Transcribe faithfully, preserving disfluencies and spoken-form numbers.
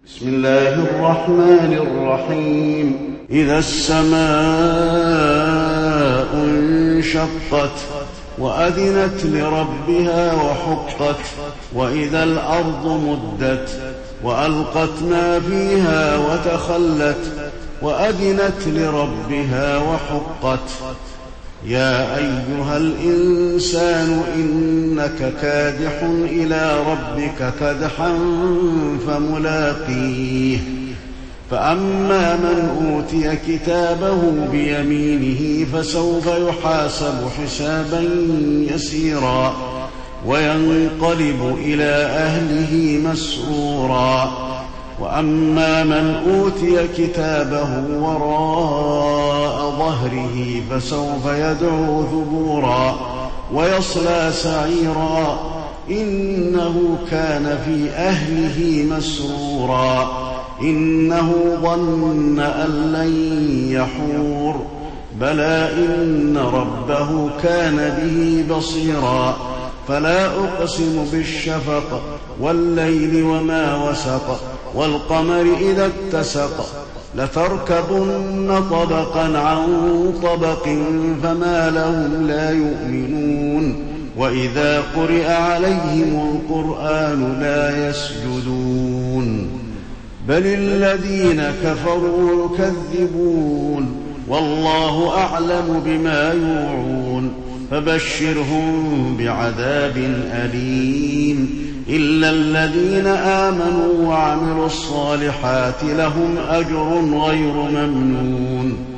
بسم الله الرحمن الرحيم إذا السماء انشقت وأذنت لربها وحقت وإذا الأرض مدت وألقت ما فيها وتخلت وأذنت لربها وحقت يا أيها الإنسان إنك كادح إلى ربك كدحا فملاقيه فأما من أوتي كتابه بيمينه فسوف يحاسب حسابا يسيرا وينقلب إلى أهله مسرورا وأما من أوتي كتابه وراء ظهره فسوف يدعو ثبورا ويصلى سعيرا إنه كان في أهله مسرورا إنه ظن أن لن يحور بلى إن ربه كان به بصيرا فلا أقسم بالشفق والليل وما وسق والقمر إذا اتسق لتركبن طبقا عن طبق فما لهم لا يؤمنون وإذا قرئ عليهم القرآن لا يسجدون بل الذين كفروا يكذبون والله أعلم بما يوعون فبشرهم بعذاب أليم إلا الذين آمنوا وعملوا الصالحات لهم أجر غير ممنون